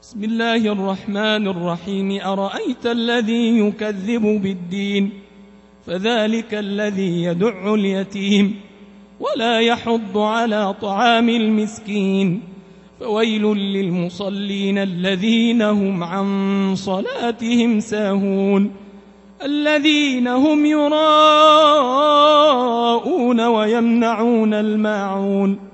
بسم الله الرحمن الرحيم. أرأيت الذي يكذب بالدين فذلك الذي يدع اليتيم ولا يحض على طعام المسكين فويل للمصلين الذين هم عن صلاتهم ساهون الذين هم يراءون ويمنعون الماعون